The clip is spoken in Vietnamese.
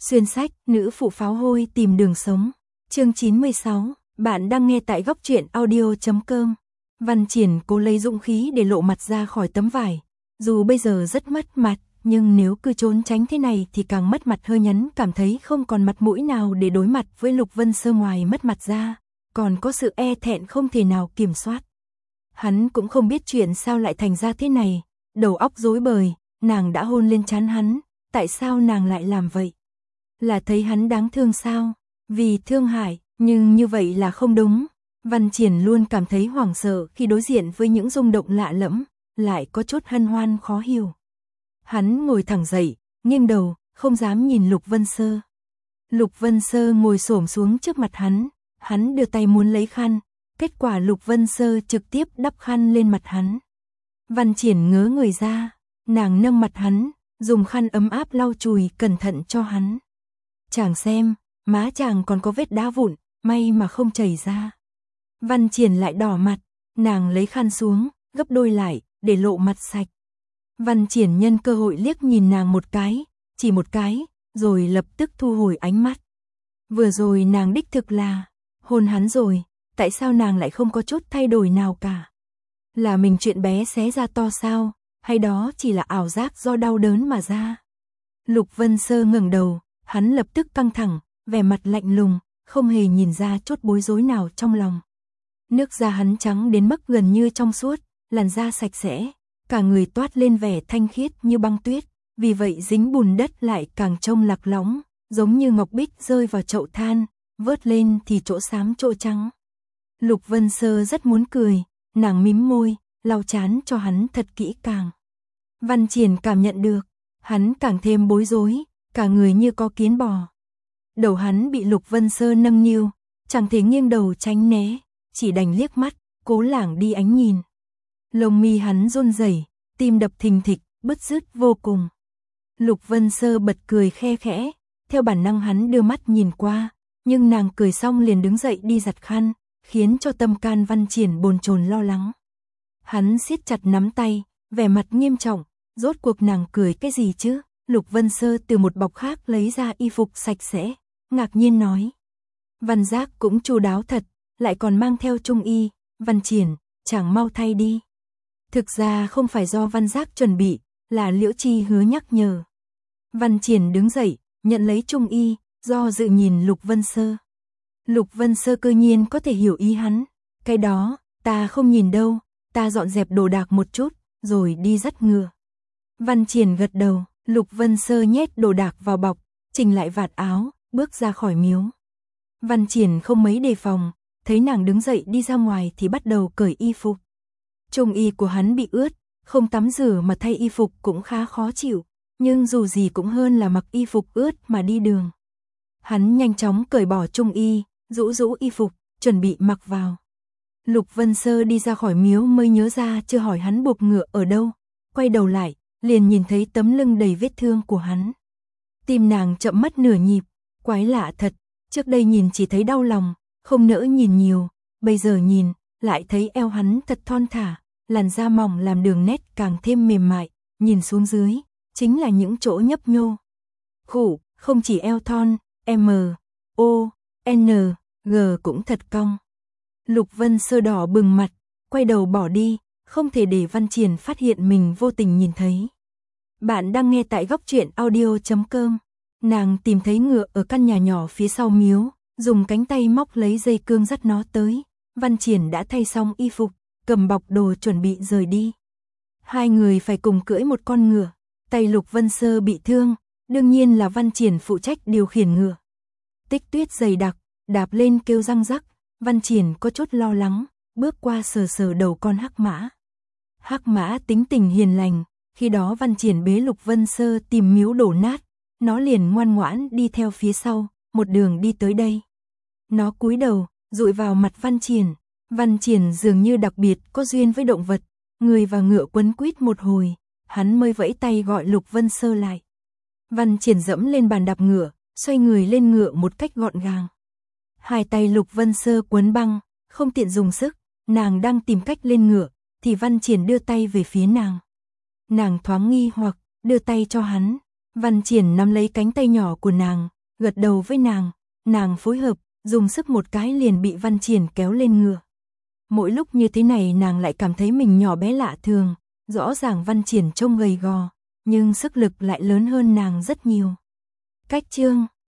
Xuyên sách, nữ phụ pháo hôi tìm đường sống. Chương 96, bạn đang nghe tại góc truyện audio.com. Văn Triển cố lấy dũng khí để lộ mặt ra khỏi tấm vải. Dù bây giờ rất mất mặt, nhưng nếu cứ trốn tránh thế này thì càng mất mặt hơn, nhắn cảm thấy không còn mặt mũi nào để đối mặt với Lục Vân Sơ, ngoài mất mặt ra, còn có sự e thẹn không thể nào kiểm soát. Hắn cũng không biết chuyện sao lại thành ra thế này, đầu óc rối bời, nàng đã hôn lên trán hắn, tại sao nàng lại làm vậy? Là thấy hắn đáng thương sao? Vì thương hại, nhưng như vậy là không đúng. Văn Triển luôn cảm thấy hoảng sợ khi đối diện với những rung động lạ lẫm, lại có chút hân hoan khó hiểu. Hắn ngồi thẳng dậy, nghiêng đầu, không dám nhìn Lục Vân Sơ. Lục Vân Sơ ngồi xổm xuống trước mặt hắn đưa tay muốn lấy khăn, kết quả Lục Vân Sơ trực tiếp đắp khăn lên mặt hắn. Văn Triển ngớ người ra, nàng nâng mặt hắn, dùng khăn ấm áp lau chùi cẩn thận cho hắn. Chàng xem, má chàng còn có vết đá vụn, may mà không chảy ra. Văn Triển lại đỏ mặt, nàng lấy khăn xuống, gấp đôi lại, để lộ mặt sạch. Văn Triển nhân cơ hội liếc nhìn nàng một cái, chỉ một cái, rồi lập tức thu hồi ánh mắt. Vừa rồi nàng đích thực là hôn hắn rồi, tại sao nàng lại không có chút thay đổi nào cả? Là mình chuyện bé xé ra to sao, hay đó chỉ là ảo giác do đau đớn mà ra? Lục Vân Sơ ngẩng đầu, hắn lập tức căng thẳng, vẻ mặt lạnh lùng, không hề nhìn ra chút bối rối nào trong lòng. Nước da hắn trắng đến mức gần như trong suốt, làn da sạch sẽ, cả người toát lên vẻ thanh khiết như băng tuyết, vì vậy dính bùn đất lại càng trông lạc lõng, giống như ngọc bích rơi vào chậu than, vớt lên thì chỗ xám chỗ trắng. Lục Vân Sơ rất muốn cười, nàng mím môi, lau trán cho hắn thật kỹ càng. Văn Triển cảm nhận được, hắn càng thêm bối rối, cả người như có kiến bò. Đầu hắn bị Lục Vân Sơ nâng niu, chẳng thể nghiêng đầu tránh né, chỉ đành liếc mắt, cố lảng đi ánh nhìn. Lông mi hắn run rẩy, tim đập thình thịch, bứt rứt vô cùng. Lục Vân Sơ bật cười khe khẽ, theo bản năng hắn đưa mắt nhìn qua, nhưng nàng cười xong liền đứng dậy đi giặt khăn, khiến cho tâm can Văn Triển bồn chồn lo lắng. Hắn siết chặt nắm tay, vẻ mặt nghiêm trọng, rốt cuộc nàng cười cái gì chứ? Lục Vân Sơ từ một bọc khác lấy ra y phục sạch sẽ, ngạc nhiên nói. Văn Giác cũng chu đáo thật, lại còn mang theo trung y. Văn Triển, chàng mau thay đi. Thực ra không phải do Văn Giác chuẩn bị, là Liễu Chi hứa nhắc nhở. Văn Triển đứng dậy, nhận lấy trung y, do dự nhìn Lục Vân Sơ. Lục Vân Sơ cơ nhiên có thể hiểu ý hắn. Cái đó, ta không nhìn đâu, ta dọn dẹp đồ đạc một chút, rồi đi dắt ngựa. Văn Triển gật đầu, Lục Vân Sơ nhét đồ đạc vào bọc, chỉnh lại vạt áo, bước ra khỏi miếu. Văn Triển không mấy đề phòng, thấy nàng đứng dậy đi ra ngoài thì bắt đầu cởi y phục. Trung y của hắn bị ướt, không tắm rửa mà thay y phục cũng khá khó chịu, nhưng dù gì cũng hơn là mặc y phục ướt mà đi đường. Hắn nhanh chóng cởi bỏ trung y, rũ rũ y phục, chuẩn bị mặc vào. Lục Vân Sơ đi ra khỏi miếu mới nhớ ra chưa hỏi hắn buộc ngựa ở đâu, quay đầu lại, liền nhìn thấy tấm lưng đầy vết thương của hắn. Tim nàng chậm mất nửa nhịp, quái lạ thật, trước đây nhìn chỉ thấy đau lòng, không nỡ nhìn nhiều, bây giờ nhìn, lại thấy eo hắn thật thon thả, làn da mỏng làm đường nét càng thêm mềm mại, nhìn xuống dưới, chính là những chỗ nhấp nhô. Khủ, không chỉ eo thon, M, O, N, G cũng thật cong. Lục Vân Sơ đỏ bừng mặt, quay đầu bỏ đi, không thể để Văn Triển phát hiện mình vô tình nhìn thấy. Bạn đang nghe tại góc truyện audio.com. Nàng tìm thấy ngựa ở căn nhà nhỏ phía sau miếu, dùng cánh tay móc lấy dây cương dắt nó tới. Văn Triển đã thay xong y phục, cầm bọc đồ chuẩn bị rời đi. Hai người phải cùng cưỡi một con ngựa, tay Lục Vân Sơ bị thương, đương nhiên là Văn Triển phụ trách điều khiển ngựa. Tích tuyết dày đặc, đạp lên kêu răng rắc, Văn Triển có chút lo lắng, bước qua sờ sờ đầu con hắc mã. Hắc mã tính tình hiền lành, khi đó Văn Triển bế Lục Vân Sơ tìm miếu đổ nát, nó liền ngoan ngoãn đi theo phía sau, một đường đi tới đây. Nó cúi đầu, dụi vào mặt Văn Triển dường như đặc biệt có duyên với động vật, người và ngựa quấn quýt một hồi, hắn mới vẫy tay gọi Lục Vân Sơ lại. Văn Triển dẫm lên bàn đạp ngựa, xoay người lên ngựa một cách gọn gàng. Hai tay Lục Vân Sơ quấn băng, không tiện dùng sức, nàng đang tìm cách lên ngựa, thì Văn Triển đưa tay về phía nàng. Nàng thoáng nghi hoặc, đưa tay cho hắn, Văn Triển nắm lấy cánh tay nhỏ của nàng, gật đầu với nàng phối hợp, dùng sức một cái liền bị Văn Triển kéo lên ngựa. Mỗi lúc như thế này nàng lại cảm thấy mình nhỏ bé lạ thường, rõ ràng Văn Triển trông gầy gò, nhưng sức lực lại lớn hơn nàng rất nhiều. Cách chương